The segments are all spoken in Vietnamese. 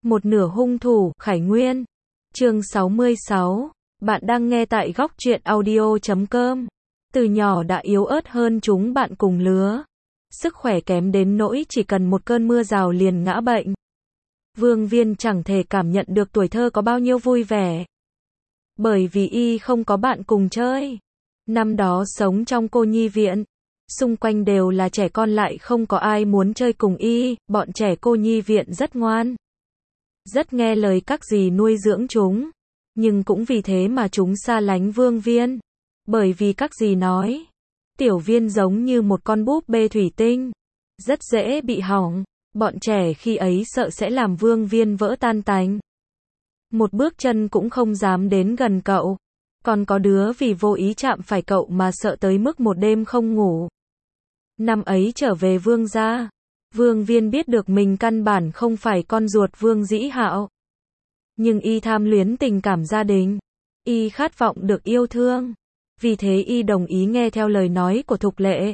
Một nửa hung thủ, Khải Nguyên. Chương 66. Bạn đang nghe tại góc truyện audio.com. Từ nhỏ đã yếu ớt hơn chúng bạn cùng lứa. Sức khỏe kém đến nỗi chỉ cần một cơn mưa rào liền ngã bệnh. Vương Viên chẳng thể cảm nhận được tuổi thơ có bao nhiêu vui vẻ. Bởi vì y không có bạn cùng chơi. Năm đó sống trong cô nhi viện. Xung quanh đều là trẻ con lại không có ai muốn chơi cùng y, bọn trẻ cô nhi viện rất ngoan. Rất nghe lời các dì nuôi dưỡng chúng. Nhưng cũng vì thế mà chúng xa lánh Vương Viên. Bởi vì các dì nói, Tiểu Viên giống như một con búp bê thủy tinh. Rất dễ bị hỏng. Bọn trẻ khi ấy sợ sẽ làm Vương Viên vỡ tan tành. Một bước chân cũng không dám đến gần cậu. Còn có đứa vì vô ý chạm phải cậu mà sợ tới mức một đêm không ngủ. Năm ấy trở về Vương gia, Vương Viên biết được mình căn bản không phải con ruột Vương Dĩ Hạo. Nhưng y tham luyến tình cảm gia đình. Y khát vọng được yêu thương. Vì thế y đồng ý nghe theo lời nói của Thục Lệ.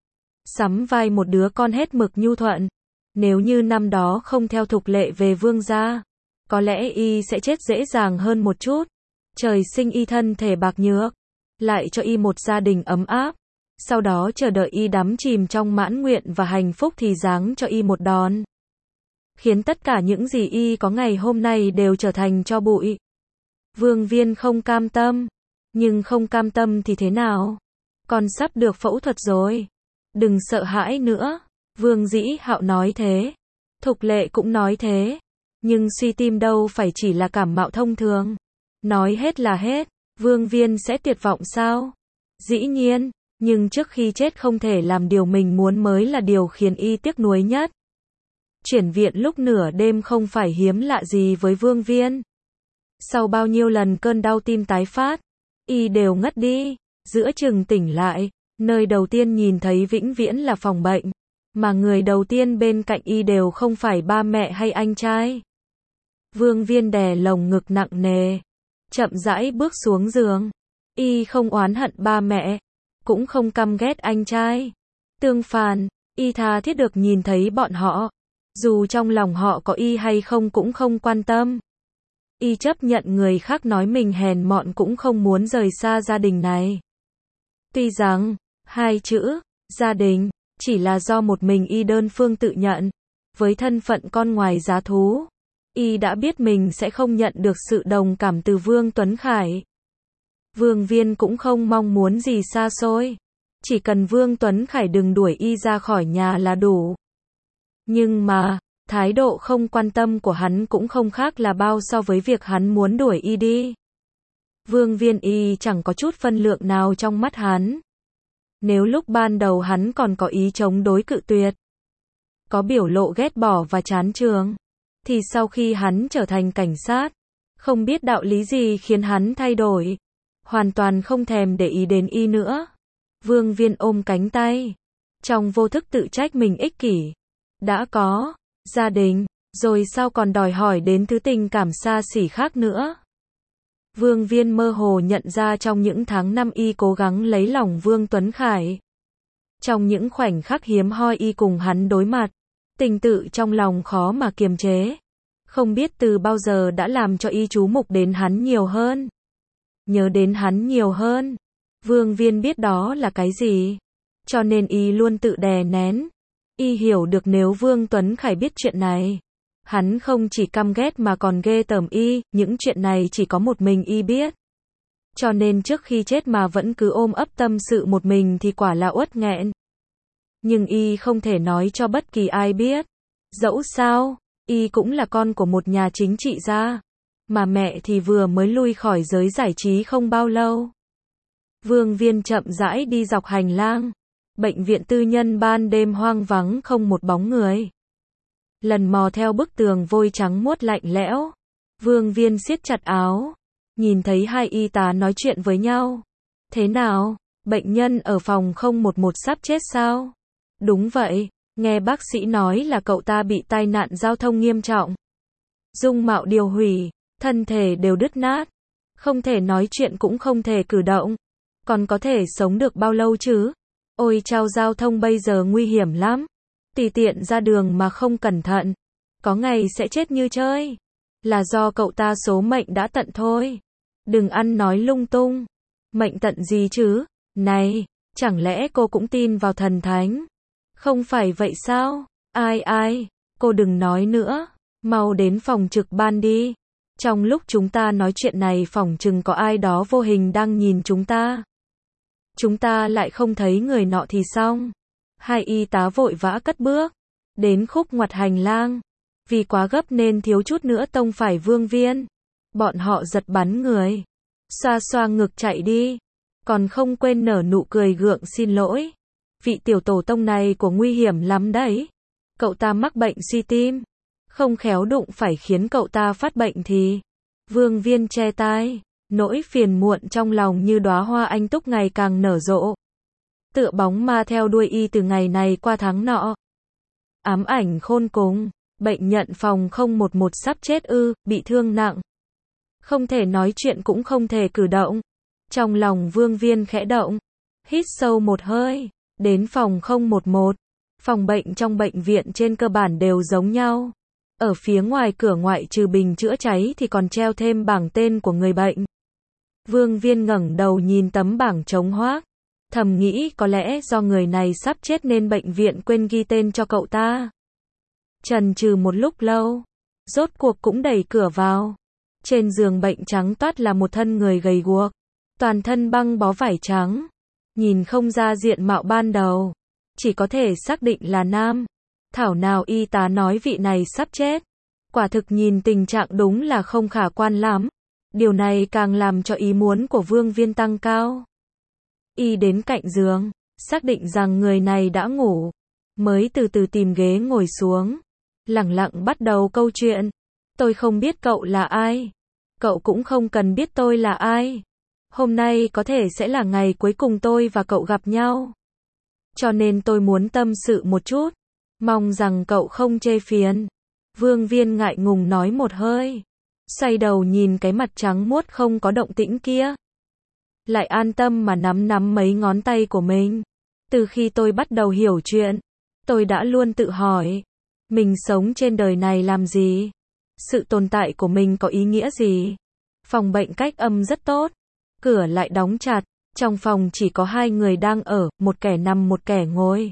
Sắm vai một đứa con hết mực nhu thuận. Nếu như năm đó không theo Thục Lệ về Vương gia, có lẽ y sẽ chết dễ dàng hơn một chút. Trời sinh y thân thể bạc nhược, lại cho y một gia đình ấm áp. Sau đó chờ đợi y đắm chìm trong mãn nguyện và hạnh phúc thì giáng cho y một đòn. Khiến tất cả những gì y có ngày hôm nay đều trở thành tro bụi. Vương Viên không cam tâm. Nhưng không cam tâm thì thế nào? Con sắp được phẫu thuật rồi. Đừng sợ hãi nữa. Vương Dĩ Hạo nói thế. Thục Lệ cũng nói thế. Nhưng suy tim đâu phải chỉ là cảm mạo thông thường. Nói hết là hết. Vương Viên sẽ tuyệt vọng sao? Dĩ nhiên. Nhưng trước khi chết không thể làm điều mình muốn mới là điều khiến y tiếc nuối nhất. Chuyển viện lúc nửa đêm không phải hiếm lạ gì với Vương Viên. Sau bao nhiêu lần cơn đau tim tái phát, y đều ngất đi. Giữa chừng tỉnh lại, nơi đầu tiên nhìn thấy vĩnh viễn là phòng bệnh. Mà người đầu tiên bên cạnh y đều không phải ba mẹ hay anh trai. Vương Viên đè lồng ngực nặng nề, chậm rãi bước xuống giường. Y không oán hận ba mẹ, cũng không căm ghét anh trai. Tương phản, y tha thiết được nhìn thấy bọn họ. Dù trong lòng họ có y hay không cũng không quan tâm. Y chấp nhận người khác nói mình hèn mọn cũng không muốn rời xa gia đình này. Tuy rằng, hai chữ, gia đình, chỉ là do một mình y đơn phương tự nhận. Với thân phận con ngoài giá thú, y đã biết mình sẽ không nhận được sự đồng cảm từ Vương Tuấn Khải. Vương Viên cũng không mong muốn gì xa xôi. Chỉ cần Vương Tuấn Khải đừng đuổi y ra khỏi nhà là đủ. Nhưng mà, thái độ không quan tâm của hắn cũng không khác là bao so với việc hắn muốn đuổi y đi. Vương Viên y chẳng có chút phân lượng nào trong mắt hắn. Nếu lúc ban đầu hắn còn có ý chống đối cự tuyệt, có biểu lộ ghét bỏ và chán chường, thì sau khi hắn trở thành cảnh sát, không biết đạo lý gì khiến hắn thay đổi. Hoàn toàn không thèm để ý đến y nữa. Vương Viên ôm cánh tay, trong vô thức tự trách mình ích kỷ. Đã có gia đình, rồi sao còn đòi hỏi đến thứ tình cảm xa xỉ khác nữa. Vương Viên mơ hồ nhận ra trong những tháng năm y cố gắng lấy lòng Vương Tuấn Khải. Trong những khoảnh khắc hiếm hoi y cùng hắn đối mặt, tình tự trong lòng khó mà kiềm chế. Không biết từ bao giờ đã làm cho y chú mục đến hắn nhiều hơn. Nhớ đến hắn nhiều hơn. Vương Viên biết đó là cái gì. Cho nên y luôn tự đè nén. Y hiểu được nếu Vương Tuấn Khải biết chuyện này, hắn không chỉ căm ghét mà còn ghê tởm y. Những chuyện này chỉ có một mình y biết. Cho nên trước khi chết mà vẫn cứ ôm ấp tâm sự một mình thì quả là uất nghẹn. Nhưng y không thể nói cho bất kỳ ai biết. Dẫu sao, y cũng là con của một nhà chính trị gia. Mà mẹ thì vừa mới lui khỏi giới giải trí không bao lâu. Vương Viên chậm rãi đi dọc hành lang. Bệnh viện tư nhân ban đêm hoang vắng không một bóng người. Lần mò theo bức tường vôi trắng muốt lạnh lẽo. Vương Viên siết chặt áo. Nhìn thấy hai y tá nói chuyện với nhau. Thế nào? Bệnh nhân ở phòng 011 sắp chết sao? Đúng vậy. Nghe bác sĩ nói là cậu ta bị tai nạn giao thông nghiêm trọng. Dung mạo điều hủy. Thân thể đều đứt nát. Không thể nói chuyện cũng không thể cử động. Còn có thể sống được bao lâu chứ? Ôi chao, giao thông bây giờ nguy hiểm lắm. Tùy tiện ra đường mà không cẩn thận, có ngày sẽ chết như chơi. Là do cậu ta số mệnh đã tận thôi. Đừng ăn nói lung tung. Mệnh tận gì chứ? Này, chẳng lẽ cô cũng tin vào thần thánh? Không phải vậy sao? Ai, cô đừng nói nữa. Mau đến phòng trực ban đi. Trong lúc chúng ta nói chuyện này phỏng chừng có ai đó vô hình đang nhìn chúng ta. Chúng ta lại không thấy người nọ thì xong. Hai y tá vội vã cất bước. Đến khúc ngoặt hành lang. Vì quá gấp nên thiếu chút nữa tông phải Vương Viên. Bọn họ giật bắn người. Xoa xoa ngực chạy đi. Còn không quên nở nụ cười gượng xin lỗi. Vị tiểu tổ tông này của nguy hiểm lắm đấy. Cậu ta mắc bệnh suy tim. Không khéo đụng phải khiến cậu ta phát bệnh thì. Vương Viên che tai. Nỗi phiền muộn trong lòng như đóa hoa anh túc ngày càng nở rộ. Tựa bóng ma theo đuôi y từ ngày này qua tháng nọ. Ám ảnh khôn cùng. Bệnh nhận phòng 011 sắp chết ư, bị thương nặng. Không thể nói chuyện cũng không thể cử động. Trong lòng Vương Viên khẽ động. Hít sâu một hơi. Đến phòng 011. Phòng bệnh trong bệnh viện trên cơ bản đều giống nhau. Ở phía ngoài cửa ngoại trừ bình chữa cháy thì còn treo thêm bảng tên của người bệnh. Vương Viên ngẩng đầu nhìn tấm bảng trống hoác. Thầm nghĩ có lẽ do người này sắp chết nên bệnh viện quên ghi tên cho cậu ta. Chần chừ một lúc lâu. Rốt cuộc cũng đẩy cửa vào. Trên giường bệnh trắng toát là một thân người gầy guộc. Toàn thân băng bó vải trắng. Nhìn không ra diện mạo ban đầu. Chỉ có thể xác định là nam. Thảo nào y tá nói vị này sắp chết. Quả thực nhìn tình trạng đúng là không khả quan lắm. Điều này càng làm cho ý muốn của Vương Viên tăng cao. Y đến cạnh giường, xác định rằng người này đã ngủ. Mới từ từ tìm ghế ngồi xuống. Lẳng lặng bắt đầu câu chuyện. Tôi không biết cậu là ai. Cậu cũng không cần biết tôi là ai. Hôm nay có thể sẽ là ngày cuối cùng tôi và cậu gặp nhau. Cho nên tôi muốn tâm sự một chút. Mong rằng cậu không chê phiền. Vương Viên ngại ngùng nói một hơi. Xoay đầu nhìn cái mặt trắng muốt không có động tĩnh kia. Lại an tâm mà nắm mấy ngón tay của mình. Từ khi tôi bắt đầu hiểu chuyện, tôi đã luôn tự hỏi. Mình sống trên đời này làm gì? Sự tồn tại của mình có ý nghĩa gì? Phòng bệnh cách âm rất tốt. Cửa lại đóng chặt. Trong phòng chỉ có hai người đang ở, một kẻ nằm một kẻ ngồi.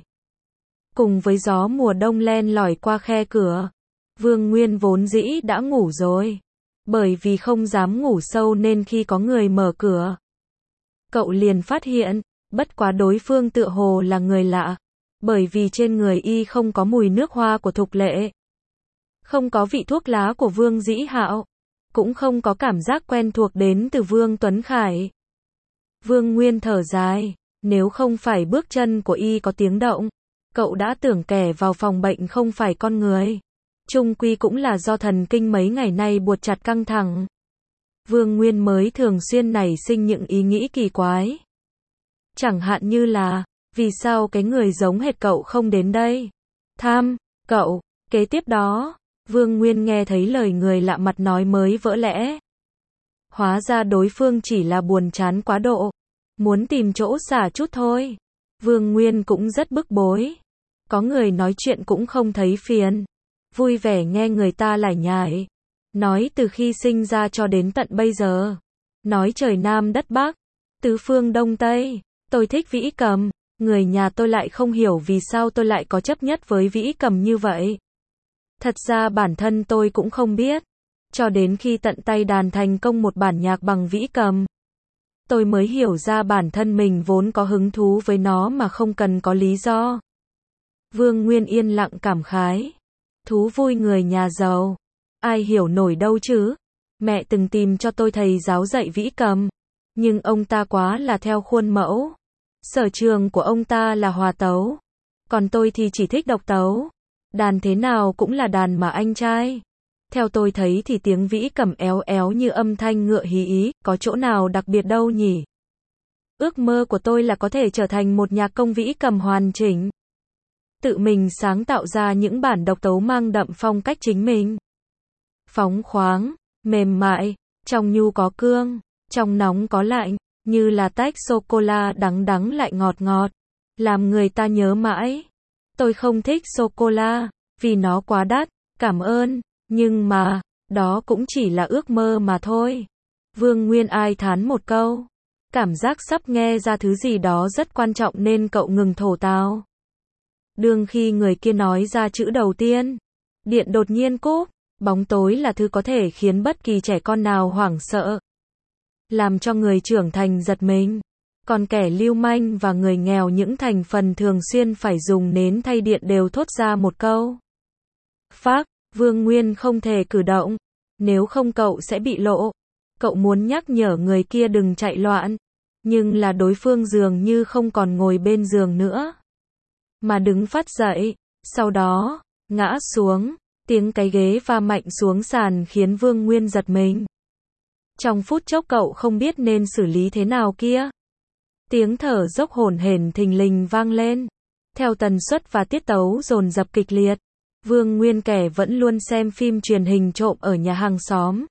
Cùng với gió mùa đông len lỏi qua khe cửa. Vương Nguyên vốn dĩ đã ngủ rồi. Bởi vì không dám ngủ sâu nên khi có người mở cửa, cậu liền phát hiện, bất quá đối phương tựa hồ là người lạ. Bởi vì trên người y không có mùi nước hoa của Thục Lệ. Không có vị thuốc lá của Vương Dĩ Hạo. Cũng không có cảm giác quen thuộc đến từ Vương Tuấn Khải. Vương Nguyên thở dài, nếu không phải bước chân của y có tiếng động, cậu đã tưởng kẻ vào phòng bệnh không phải con người. Chung quy cũng là do thần kinh mấy ngày nay buộc chặt căng thẳng. Vương Nguyên mới thường xuyên nảy sinh những ý nghĩ kỳ quái. Chẳng hạn như là, vì sao cái người giống hệt cậu không đến đây? Tham, cậu, kế tiếp đó, Vương Nguyên nghe thấy lời người lạ mặt nói mới vỡ lẽ. Hóa ra đối phương chỉ là buồn chán quá độ. Muốn tìm chỗ xả chút thôi. Vương Nguyên cũng rất bức bối. Có người nói chuyện cũng không thấy phiền. Vui vẻ nghe người ta lải nhải. Nói từ khi sinh ra cho đến tận bây giờ. Nói trời Nam đất Bắc. Tứ phương Đông Tây. Tôi thích Vĩ Cầm. Người nhà tôi lại không hiểu vì sao tôi lại có chấp nhất với Vĩ Cầm như vậy. Thật ra bản thân tôi cũng không biết. Cho đến khi tận tay đàn thành công một bản nhạc bằng Vĩ Cầm, tôi mới hiểu ra bản thân mình vốn có hứng thú với nó mà không cần có lý do. Vương Nguyên yên lặng cảm khái. Thú vui người nhà giàu. Ai hiểu nổi đâu chứ. Mẹ từng tìm cho tôi thầy giáo dạy Vĩ Cầm. Nhưng ông ta quá là theo khuôn mẫu. Sở trường của ông ta là hòa tấu. Còn tôi thì chỉ thích độc tấu. Đàn thế nào cũng là đàn mà anh trai. Theo tôi thấy thì tiếng Vĩ Cầm éo éo như âm thanh ngựa hí ý, có chỗ nào đặc biệt đâu nhỉ? Ước mơ của tôi là có thể trở thành một nhạc công Vĩ Cầm hoàn chỉnh. Tự mình sáng tạo ra những bản độc tấu mang đậm phong cách chính mình. Phóng khoáng, mềm mại, trong nhu có cương, trong nóng có lạnh, như là tách sô-cô-la đắng đắng lại ngọt ngọt, làm người ta nhớ mãi. Tôi không thích sô-cô-la, vì nó quá đắt, Cảm ơn, nhưng mà, đó cũng chỉ là ước mơ mà thôi. Vương Nguyên ai thán một câu. Cảm giác sắp nghe ra thứ gì đó rất quan trọng nên cậu ngừng thổ tào. Đương khi người kia nói ra chữ đầu tiên, điện đột nhiên cúp. Bóng tối là thứ có thể khiến bất kỳ trẻ con nào hoảng sợ, làm cho người trưởng thành giật mình. Còn kẻ lưu manh và người nghèo những thành phần thường xuyên phải dùng nến thay điện đều thốt ra một câu. Phác, Vương Nguyên không thể cử động. Nếu không cậu sẽ bị lộ. Cậu muốn nhắc nhở người kia đừng chạy loạn. Nhưng là đối phương dường như không còn ngồi bên giường nữa, mà đứng phát dậy. Sau đó, ngã xuống. Tiếng cái ghế va mạnh xuống sàn khiến Vương Nguyên giật mình. Trong phút chốc cậu không biết nên xử lý thế nào kia. Tiếng thở dốc hổn hển thình lình vang lên. Theo tần suất và tiết tấu dồn dập kịch liệt. Vương Nguyên kẻ vẫn luôn xem phim truyền hình trộm ở nhà hàng xóm,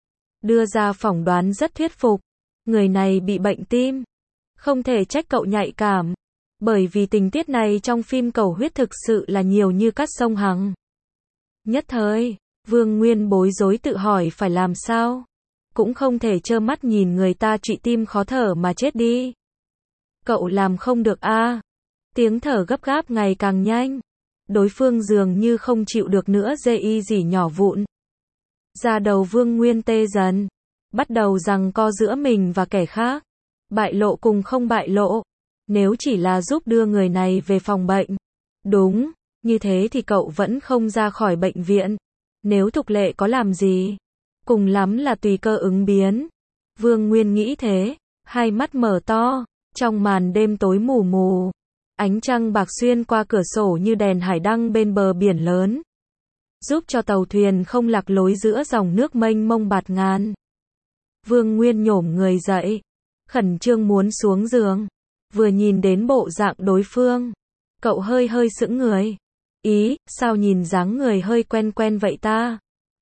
đưa ra phỏng đoán rất thuyết phục. Người này bị bệnh tim. Không thể trách cậu nhạy cảm. Bởi vì tình tiết này trong phim cầu huyết thực sự là nhiều như cát sông Hằng. Nhất thời, Vương Nguyên bối rối tự hỏi phải làm sao. Cũng không thể trơ mắt nhìn người ta trụy tim khó thở mà chết đi. Cậu làm không được a. Tiếng thở gấp gáp ngày càng nhanh. Đối phương dường như không chịu được nữa dây gì nhỏ vụn. Da đầu Vương Nguyên tê dần. Bắt đầu giằng co giữa mình và kẻ khác. Bại lộ cùng không bại lộ. Nếu chỉ là giúp đưa người này về phòng bệnh. Đúng, như thế thì cậu vẫn không ra khỏi bệnh viện. Nếu Thục Lệ có làm gì, cùng lắm là tùy cơ ứng biến. Vương Nguyên nghĩ thế, hai mắt mở to. Trong màn đêm tối mù mù, ánh trăng bạc xuyên qua cửa sổ như đèn hải đăng bên bờ biển lớn, giúp cho tàu thuyền không lạc lối giữa dòng nước mênh mông bạt ngàn. Vương Nguyên nhổm người dậy, khẩn trương muốn xuống giường. Vừa nhìn đến bộ dạng đối phương, cậu hơi sững người. Ý, sao nhìn dáng người hơi quen quen vậy ta?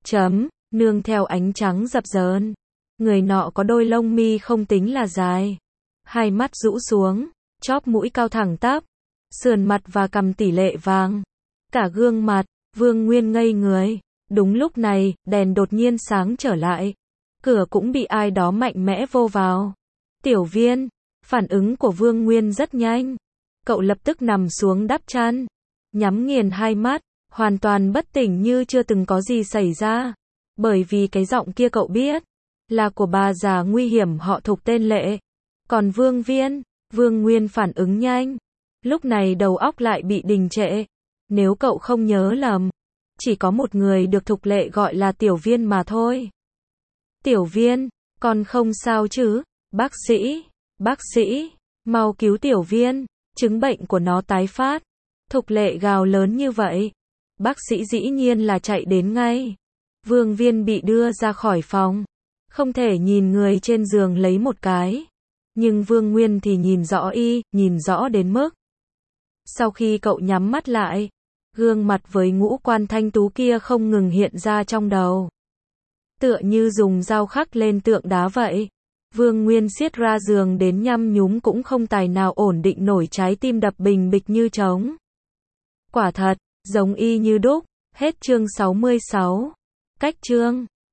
Nương theo ánh trắng dập dờn. Người nọ có đôi lông mi không tính là dài. Hai mắt rũ xuống, chóp mũi cao thẳng tắp, sườn mặt và cằm tỷ lệ vàng. Cả gương mặt, Vương Nguyên ngây người. Đúng lúc này, đèn đột nhiên sáng trở lại. Cửa cũng bị ai đó mạnh mẽ vô vào. Tiểu Viên, phản ứng của Vương Nguyên rất nhanh. Cậu lập tức nằm xuống đắp chăn, nhắm nghiền hai mắt, hoàn toàn bất tỉnh như chưa từng có gì xảy ra. Bởi vì cái giọng kia cậu biết, là của bà già nguy hiểm họ Thục tên Lệ. Còn Vương Nguyên phản ứng nhanh. Lúc này đầu óc lại bị đình trệ. Nếu cậu không nhớ lầm, chỉ có một người được Thục Lệ gọi là Tiểu Viên mà thôi. Tiểu Viên, con không sao chứ? Bác sĩ, mau cứu Tiểu Viên, chứng bệnh của nó tái phát. Thục Lệ gào lớn như vậy. Bác sĩ dĩ nhiên là chạy đến ngay. Vương Viên bị đưa ra khỏi phòng. Không thể nhìn người trên giường lấy một cái. Nhưng Vương Nguyên thì nhìn rõ đến mức. Sau khi cậu nhắm mắt lại, gương mặt với ngũ quan thanh tú kia không ngừng hiện ra trong đầu. Tựa như dùng dao khắc lên tượng đá vậy. Vương Nguyên siết ra giường đến nhăm nhúm cũng không tài nào ổn định nổi trái tim đập bình bịch như trống. Quả thật, giống y như đúc. Hết chương 66. Cách chương